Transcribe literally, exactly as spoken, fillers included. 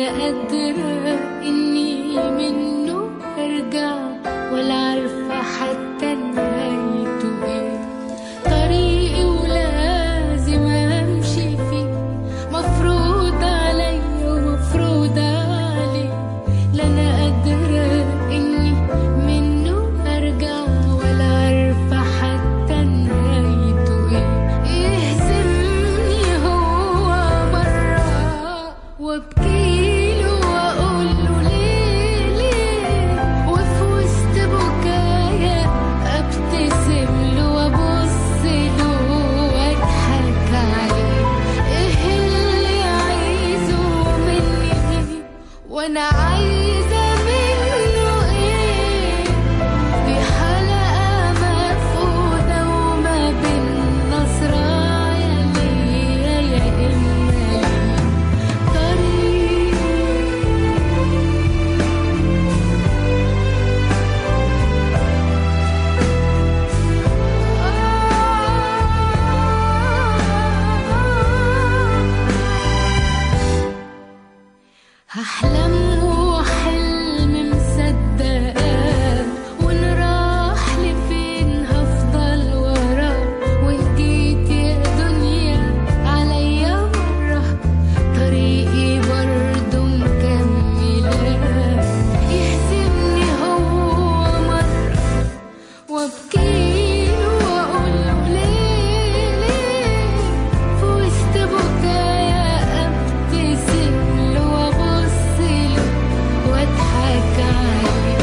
قادرة إني منه أرجع، ولا عارفة حتى نهايته إيه. طريقي ولازم أمشي فيه، مفروض عليا ومفروض عليه. لا أنا قادرة إني منه أرجع، ولا عارفة حتى نهايته إيه. يهزمني هو مرة وابكيله واقوله ليه ليه، وفي وسط بكايا ابتسم له وابص له واضحك عليه. ايه اللي عايزه مني وانا عايزه منه ايه؟ دي حلقه مفقوده وما بين نصرايا ليا يا اما ليه طريق. هحلم وحلم مصدقاه، وإن راح لفين هفضل وراه. وإن جيت يا دنيا عليا مرة، طريقي برضه مكملاه. يهزمني هو مرة وابكيله واقوله ليه ليه، في وسط بكايا ابتسم له وابص له واضحك عليه.